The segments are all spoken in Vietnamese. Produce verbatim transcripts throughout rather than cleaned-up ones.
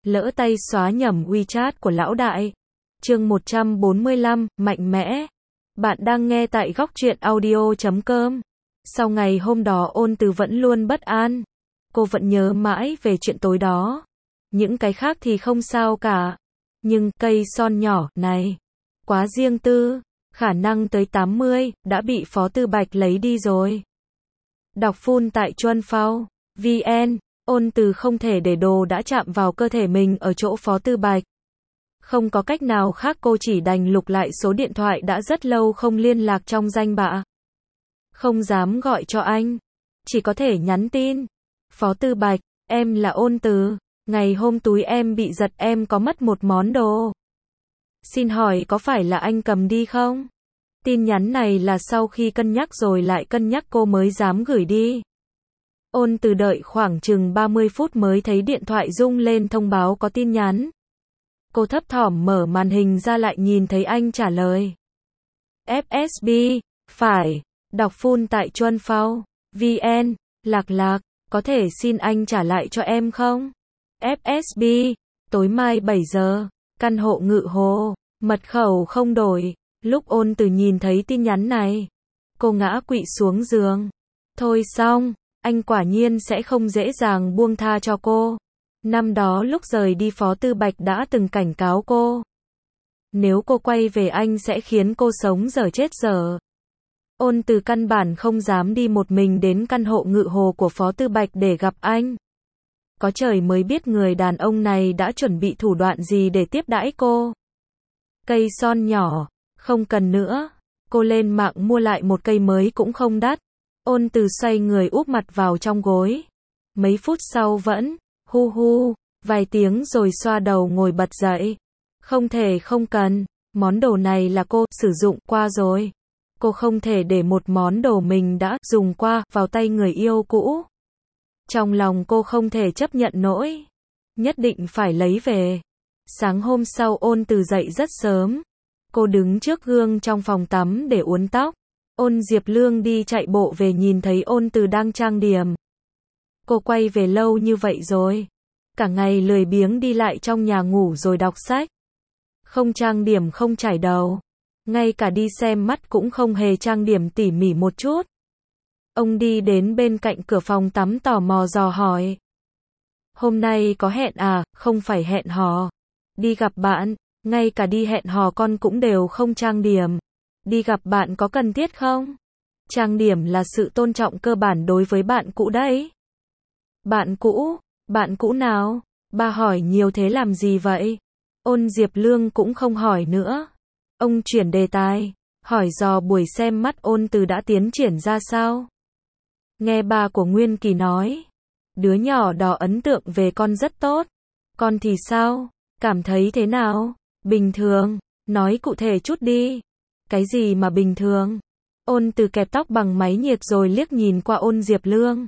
lỡ tay xóa nhầm WeChat của lão đại. Chương một trăm bốn mươi lăm, mạnh mẽ. Bạn đang nghe tại góc truyện audio chấm com. Sau ngày hôm đó Ôn Từ vẫn luôn bất an. Cô vẫn nhớ mãi về chuyện tối đó. Những cái khác thì không sao cả. Nhưng cây son nhỏ này, quá riêng tư, khả năng tới tám mươi, đã bị Phó Tư Bạch lấy đi rồi. Đọc full tại chuan phao chấm vn. Ôn Từ không thể để đồ đã chạm vào cơ thể mình ở chỗ Phó Tư Bạch. Không có cách nào khác, cô chỉ đành lục lại số điện thoại đã rất lâu không liên lạc trong danh bạ. Không dám gọi cho anh, chỉ có thể nhắn tin. Phó Tư Bạch, em là Ôn Từ. Ngày hôm túi em bị giật, em có mất một món đồ. Xin hỏi có phải là anh cầm đi không? Tin nhắn này là sau khi cân nhắc rồi lại cân nhắc cô mới dám gửi đi. Ôn Từ đợi khoảng chừng ba mươi phút mới thấy điện thoại rung lên thông báo có tin nhắn. Cô thấp thỏm mở màn hình ra lại nhìn thấy anh trả lời. ép ét bê, phải, đọc full tại chuan phao chấm vn, lạc lạc, có thể xin anh trả lại cho em không? ép ét bê, tối mai bảy giờ, căn hộ Ngự Hồ, mật khẩu không đổi. Lúc Ôn Từ nhìn thấy tin nhắn này, cô ngã quỵ xuống giường. Thôi xong, anh quả nhiên sẽ không dễ dàng buông tha cho cô. Năm đó lúc rời đi Phó Tư Bạch đã từng cảnh cáo cô. Nếu cô quay về anh sẽ khiến cô sống dở chết dở. Ôn Từ căn bản không dám đi một mình đến căn hộ Ngự Hồ của Phó Tư Bạch để gặp anh. Có trời mới biết người đàn ông này đã chuẩn bị thủ đoạn gì để tiếp đãi cô. Cây son nhỏ, không cần nữa. Cô lên mạng mua lại một cây mới cũng không đắt. Ôn Từ xoay người úp mặt vào trong gối. Mấy phút sau vẫn, hu hu, vài tiếng rồi xoa đầu ngồi bật dậy. Không thể không cần, món đồ này là cô sử dụng qua rồi. Cô không thể để một món đồ mình đã dùng qua vào tay người yêu cũ. Trong lòng cô không thể chấp nhận nổi. Nhất định phải lấy về. Sáng hôm sau Ôn Từ dậy rất sớm. Cô đứng trước gương trong phòng tắm để uốn tóc. Ôn Diệp Lương đi chạy bộ về nhìn thấy Ôn Từ đang trang điểm. Cô quay về lâu như vậy rồi. Cả ngày lười biếng đi lại trong nhà ngủ rồi đọc sách. Không trang điểm, không chải đầu. Ngay cả đi xem mắt cũng không hề trang điểm tỉ mỉ một chút. Ông đi đến bên cạnh cửa phòng tắm tò mò dò hỏi. Hôm nay có hẹn à? Không phải hẹn hò. Đi gặp bạn, ngay cả đi hẹn hò con cũng đều không trang điểm. Đi gặp bạn có cần thiết không? Trang điểm là sự tôn trọng cơ bản đối với bạn cũ đấy. Bạn cũ? Bạn cũ nào? Ba hỏi nhiều thế làm gì vậy? Ôn Diệp Lương cũng không hỏi nữa. Ông chuyển đề tài, hỏi dò buổi xem mắt Ôn Từ đã tiến triển ra sao. Nghe ba của Nguyên Kỳ nói, đứa nhỏ đó ấn tượng về con rất tốt. Con thì sao? Cảm thấy thế nào? Bình thường, nói cụ thể chút đi. Cái gì mà bình thường? Ôn Từ kẹp tóc bằng máy nhiệt rồi liếc nhìn qua Ôn Diệp Lương.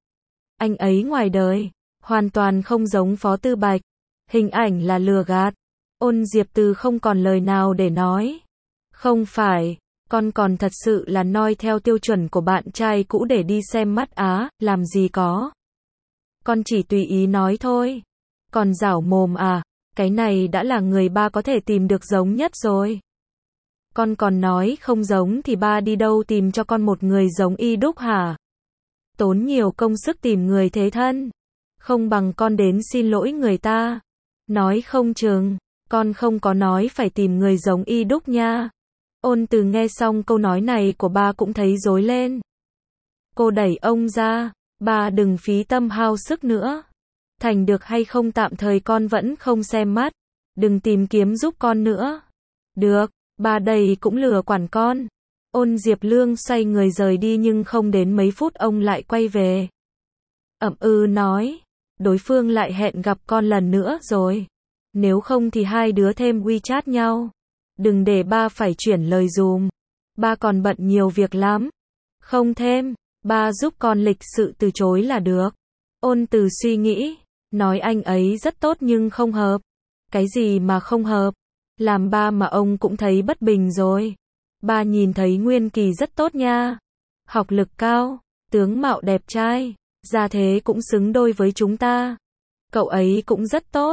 Anh ấy ngoài đời, hoàn toàn không giống Phó Tư Bạch. Hình ảnh là lừa gạt. Ôn Diệp Từ không còn lời nào để nói. Không phải, con còn thật sự là noi theo tiêu chuẩn của bạn trai cũ để đi xem mắt á, làm gì có. Con chỉ tùy ý nói thôi. Còn giảo mồm à, cái này đã là người ba có thể tìm được giống nhất rồi. Con còn nói không giống thì ba đi đâu tìm cho con một người giống y đúc hả? Tốn nhiều công sức tìm người thế thân. Không bằng con đến xin lỗi người ta. Nói không chừng, con không có nói phải tìm người giống y đúc nha. Ôn Từ nghe xong câu nói này của ba cũng thấy rối lên. Cô đẩy ông ra. Ba đừng phí tâm hao sức nữa. Thành được hay không tạm thời con vẫn không xem mắt. Đừng tìm kiếm giúp con nữa. Được, ba đây cũng lừa quản con. Ôn Diệp Lương xoay người rời đi nhưng không đến mấy phút ông lại quay về. Ậm ừ nói, đối phương lại hẹn gặp con lần nữa rồi. Nếu không thì hai đứa thêm WeChat nhau. Đừng để ba phải chuyển lời dùm. Ba còn bận nhiều việc lắm. Không thêm, ba giúp con lịch sự từ chối là được. Ôn Từ suy nghĩ, nói anh ấy rất tốt nhưng không hợp. Cái gì mà không hợp? Làm ba mà ông cũng thấy bất bình rồi. Ba nhìn thấy Nguyên Kỳ rất tốt nha. Học lực cao, tướng mạo đẹp trai, gia thế cũng xứng đôi với chúng ta. Cậu ấy cũng rất tốt.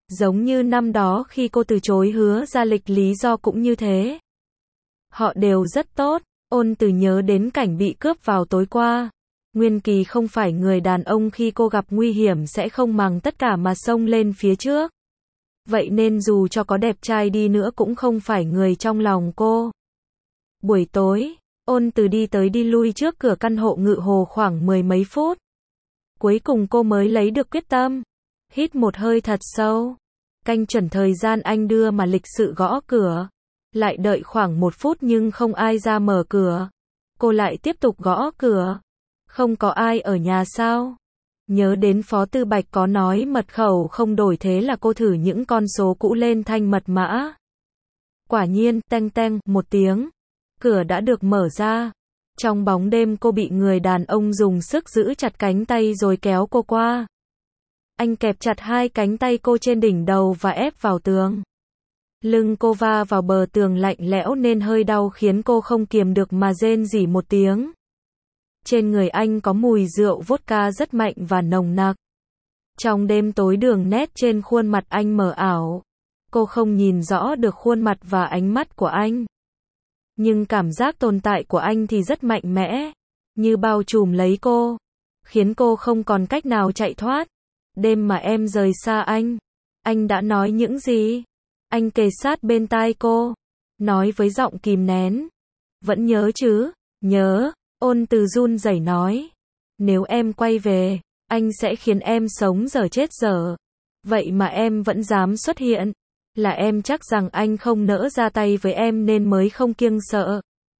Giống như năm đó khi cô từ chối hứa gia lịch lý do cũng như thế. Họ đều rất tốt. Ôn Từ nhớ đến cảnh bị cướp vào tối qua. Nguyên Kỳ không phải người đàn ông khi cô gặp nguy hiểm sẽ không màng tất cả mà xông lên phía trước. Vậy nên dù cho có đẹp trai đi nữa cũng không phải người trong lòng cô. Buổi tối, Ôn Từ đi tới đi lui trước cửa căn hộ Ngự Hồ khoảng mười mấy phút. Cuối cùng cô mới lấy được quyết tâm. Hít một hơi thật sâu. Canh chuẩn thời gian anh đưa mà lịch sự gõ cửa. Lại đợi khoảng một phút nhưng không ai ra mở cửa. Cô lại tiếp tục gõ cửa. Không có ai ở nhà sao? Nhớ đến Phó Tư Bạch có nói mật khẩu không đổi, thế là cô thử những con số cũ lên thanh mật mã. Quả nhiên, teng teng, một tiếng. Cửa đã được mở ra. Trong bóng đêm cô bị người đàn ông dùng sức giữ chặt cánh tay rồi kéo cô qua. Anh kẹp chặt hai cánh tay cô trên đỉnh đầu và ép vào tường. Lưng cô va vào bờ tường lạnh lẽo nên hơi đau khiến cô không kiềm được mà rên rỉ một tiếng. Trên người anh có mùi rượu vodka rất mạnh và nồng nặc. Trong đêm tối đường nét trên khuôn mặt anh mờ ảo. Cô không nhìn rõ được khuôn mặt và ánh mắt của anh. Nhưng cảm giác tồn tại của anh thì rất mạnh mẽ. Như bao trùm lấy cô. Khiến cô không còn cách nào chạy thoát. Đêm mà em rời xa anh. Anh đã nói những gì? Anh kề sát bên tai cô. Nói với giọng kìm nén. Vẫn nhớ chứ? Nhớ. Ôn Từ run rẩy nói. Nếu em quay về, anh sẽ khiến em sống dở chết dở. Vậy mà em vẫn dám xuất hiện. Là em chắc rằng anh không nỡ ra tay với em nên mới không kiêng sợ.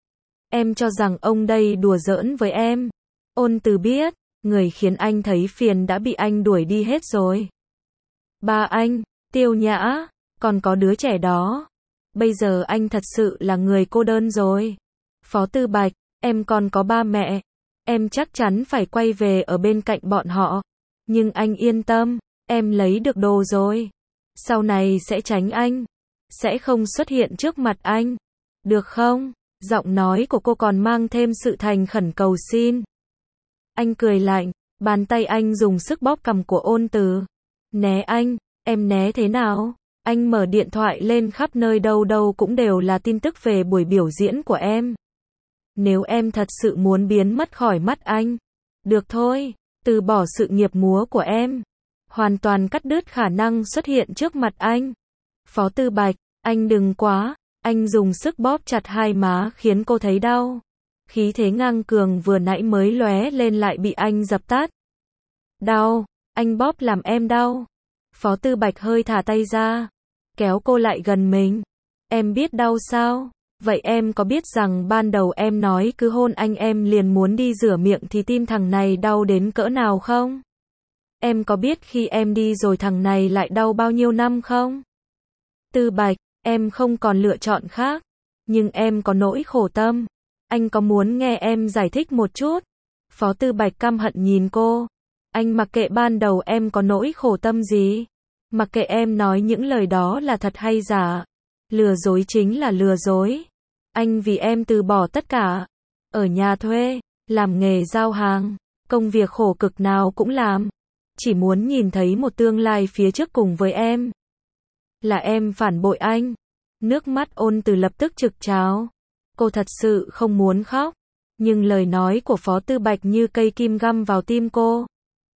Em cho rằng ông đây đùa giỡn với em. Ôn Từ biết, người khiến anh thấy phiền đã bị anh đuổi đi hết rồi. Ba anh, Tiêu Nhã, còn có đứa trẻ đó. Bây giờ anh thật sự là người cô đơn rồi. Phó Tư Bạch, em còn có ba mẹ. Em chắc chắn phải quay về ở bên cạnh bọn họ. Nhưng anh yên tâm, em lấy được đồ rồi. Sau này sẽ tránh anh. Sẽ không xuất hiện trước mặt anh. Được không? Giọng nói của cô còn mang thêm sự thành khẩn cầu xin. Anh cười lạnh, bàn tay anh dùng sức bóp cằm của Ôn Từ. Né anh, em né thế nào? Anh mở điện thoại lên khắp nơi đâu đâu cũng đều là tin tức về buổi biểu diễn của em. Nếu em thật sự muốn biến mất khỏi mắt anh, được thôi, từ bỏ sự nghiệp múa của em. Hoàn toàn cắt đứt khả năng xuất hiện trước mặt anh. Phó Tư Bạch, anh đừng quá, anh dùng sức bóp chặt hai má khiến cô thấy đau. Khí thế ngang cường vừa nãy mới lóe lên lại bị anh dập tắt. Đau, anh bóp làm em đau. Phó Tư Bạch hơi thả tay ra, kéo cô lại gần mình. Em biết đau sao? Vậy em có biết rằng ban đầu em nói cứ hôn anh em liền muốn đi rửa miệng thì tim thằng này đau đến cỡ nào không? Em có biết khi em đi rồi thằng này lại đau bao nhiêu năm không? Tư Bạch, em không còn lựa chọn khác. Nhưng em có nỗi khổ tâm. Anh có muốn nghe em giải thích một chút? Phó Tư Bạch căm hận nhìn cô. Anh mặc kệ ban đầu em có nỗi khổ tâm gì. Mặc kệ em nói những lời đó là thật hay giả. Lừa dối chính là lừa dối. Anh vì em từ bỏ tất cả. Ở nhà thuê, làm nghề giao hàng, công việc khổ cực nào cũng làm. Chỉ muốn nhìn thấy một tương lai phía trước cùng với em. Là em phản bội anh. Nước mắt Ôn Từ lập tức trực trào. Cô thật sự không muốn khóc. Nhưng lời nói của Phó Tư Bạch như cây kim găm vào tim cô.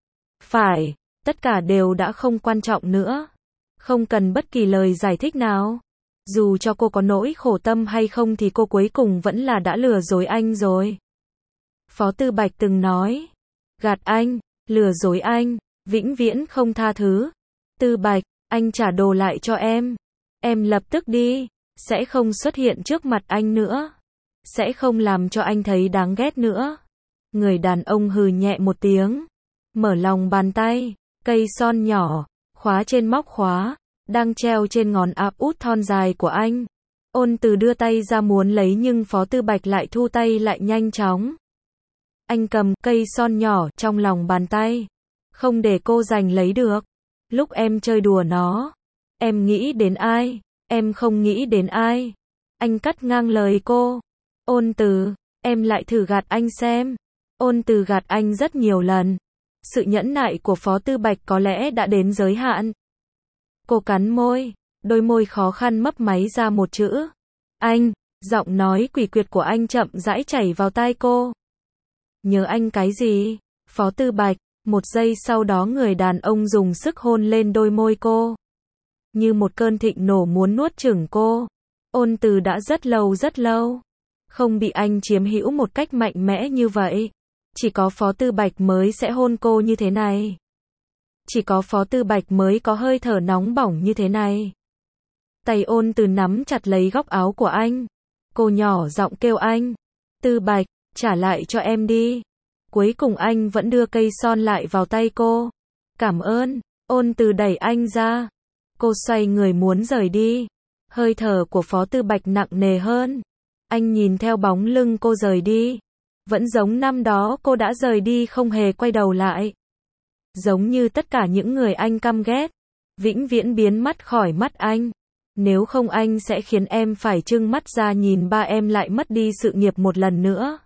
Phải, tất cả đều đã không quan trọng nữa. Không cần bất kỳ lời giải thích nào. Dù cho cô có nỗi khổ tâm hay không thì cô cuối cùng vẫn là đã lừa dối anh rồi. Phó Tư Bạch từng nói. Gạt anh, lừa dối anh, vĩnh viễn không tha thứ. Tư Bạch, anh trả đồ lại cho em. Em lập tức đi, sẽ không xuất hiện trước mặt anh nữa. Sẽ không làm cho anh thấy đáng ghét nữa. Người đàn ông hừ nhẹ một tiếng. Mở lòng bàn tay, cây son nhỏ, khóa trên móc khóa, đang treo trên ngón áp út thon dài của anh. Ôn Từ đưa tay ra muốn lấy nhưng Phó Tư Bạch lại thu tay lại nhanh chóng. Anh cầm cây son nhỏ trong lòng bàn tay. Không để cô giành lấy được. Lúc em chơi đùa nó, em nghĩ đến ai? Em không nghĩ đến ai. Anh cắt ngang lời cô. Ôn Từ, em lại thử gạt anh xem. Ôn Từ gạt anh rất nhiều lần. Sự nhẫn nại của Phó Tư Bạch có lẽ đã đến giới hạn. Cô cắn môi, đôi môi khó khăn mấp máy ra một chữ. Anh, giọng nói quỷ quyệt của anh chậm rãi chảy vào tai cô. Nhớ anh cái gì? Phó Tư Bạch, một giây sau đó người đàn ông dùng sức hôn lên đôi môi cô. Như một cơn thịnh nổ muốn nuốt chửng cô. Ôn Từ đã rất lâu rất lâu không bị anh chiếm hữu một cách mạnh mẽ như vậy. Chỉ có Phó Tư Bạch mới sẽ hôn cô như thế này. Chỉ có Phó Tư Bạch mới có hơi thở nóng bỏng như thế này. Tay Ôn Từ nắm chặt lấy góc áo của anh. Cô nhỏ giọng kêu anh. Tư Bạch, trả lại cho em đi. Cuối cùng anh vẫn đưa cây son lại vào tay cô. Cảm ơn. Ôn Từ đẩy anh ra. Cô xoay người muốn rời đi. Hơi thở của Phó Tư Bạch nặng nề hơn. Anh nhìn theo bóng lưng cô rời đi. Vẫn giống năm đó cô đã rời đi không hề quay đầu lại. Giống như tất cả những người anh căm ghét. Vĩnh viễn biến mất khỏi mắt anh. Nếu không anh sẽ khiến em phải trưng mắt ra nhìn ba em lại mất đi sự nghiệp một lần nữa.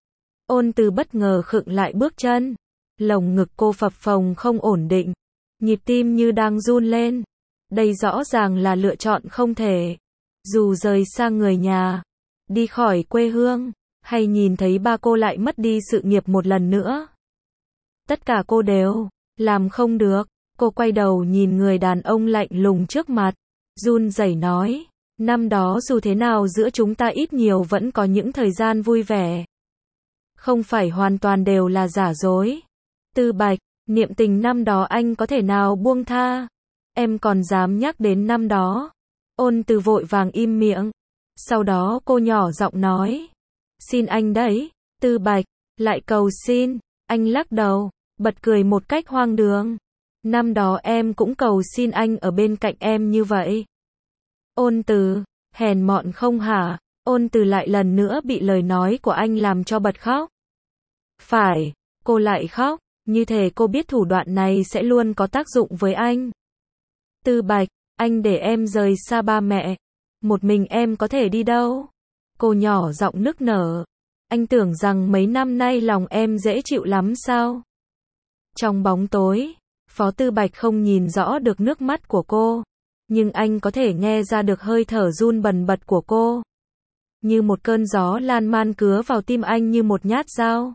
Ôn Từ bất ngờ khựng lại bước chân. Lồng ngực cô phập phồng không ổn định. Nhịp tim như đang run lên. Đây rõ ràng là lựa chọn không thể. Dù rời xa người nhà, đi khỏi quê hương, hay nhìn thấy ba cô lại mất đi sự nghiệp một lần nữa. Tất cả cô đều làm không được. Cô quay đầu nhìn người đàn ông lạnh lùng trước mặt. Run rẩy nói. Năm đó dù thế nào giữa chúng ta ít nhiều vẫn có những thời gian vui vẻ. Không phải hoàn toàn đều là giả dối. Tư Bạch, niệm tình năm đó anh có thể nào buông tha? Em còn dám nhắc đến năm đó? Ôn Từ vội vàng im miệng. Sau đó cô nhỏ giọng nói. Xin anh đấy. Tư Bạch, lại cầu xin. Anh lắc đầu, bật cười một cách hoang đường. Năm đó em cũng cầu xin anh ở bên cạnh em như vậy. Ôn Từ, hèn mọn không hả? Ôn Từ lại lần nữa bị lời nói của anh làm cho bật khóc. Phải, cô lại khóc, như thể cô biết thủ đoạn này sẽ luôn có tác dụng với anh. Tư Bạch, anh để em rời xa ba mẹ. Một mình em có thể đi đâu? Cô nhỏ giọng nức nở. Anh tưởng rằng mấy năm nay lòng em dễ chịu lắm sao? Trong bóng tối, Phó Tư Bạch không nhìn rõ được nước mắt của cô. Nhưng anh có thể nghe ra được hơi thở run bần bật của cô. Như một cơn gió lan man cứa vào tim anh như một nhát dao.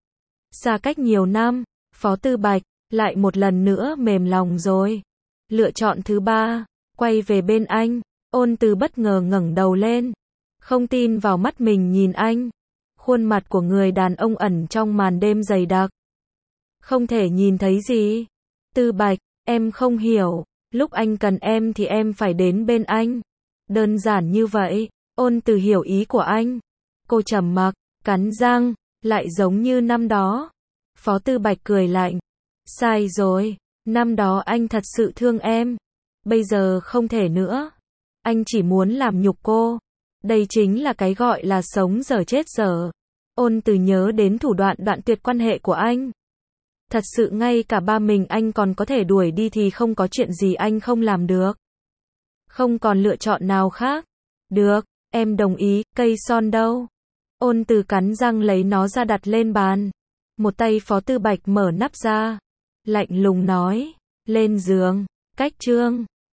Xa cách nhiều năm, Phó Tư Bạch lại một lần nữa mềm lòng rồi. Lựa chọn thứ ba, quay về bên anh. Ôn Từ bất ngờ ngẩng đầu lên. Không tin vào mắt mình nhìn anh. Khuôn mặt của người đàn ông ẩn trong màn đêm dày đặc. Không thể nhìn thấy gì. Tư Bạch, em không hiểu. Lúc anh cần em thì em phải đến bên anh. Đơn giản như vậy. Ôn Từ hiểu ý của anh. Cô trầm mặc, cắn răng, lại giống như năm đó. Phó Tư Bạch cười lạnh. Sai rồi. Năm đó anh thật sự thương em. Bây giờ không thể nữa. Anh chỉ muốn làm nhục cô. Đây chính là cái gọi là sống dở chết dở. Ôn Từ nhớ đến thủ đoạn đoạn tuyệt quan hệ của anh. Thật sự ngay cả ba mình anh còn có thể đuổi đi thì không có chuyện gì anh không làm được. Không còn lựa chọn nào khác. Được, em đồng ý, cây son đâu? Ôn Từ cắn răng lấy nó ra đặt lên bàn. Một tay Phó Tư Bạch mở nắp ra. Lạnh lùng nói. Lên giường. Cách chương.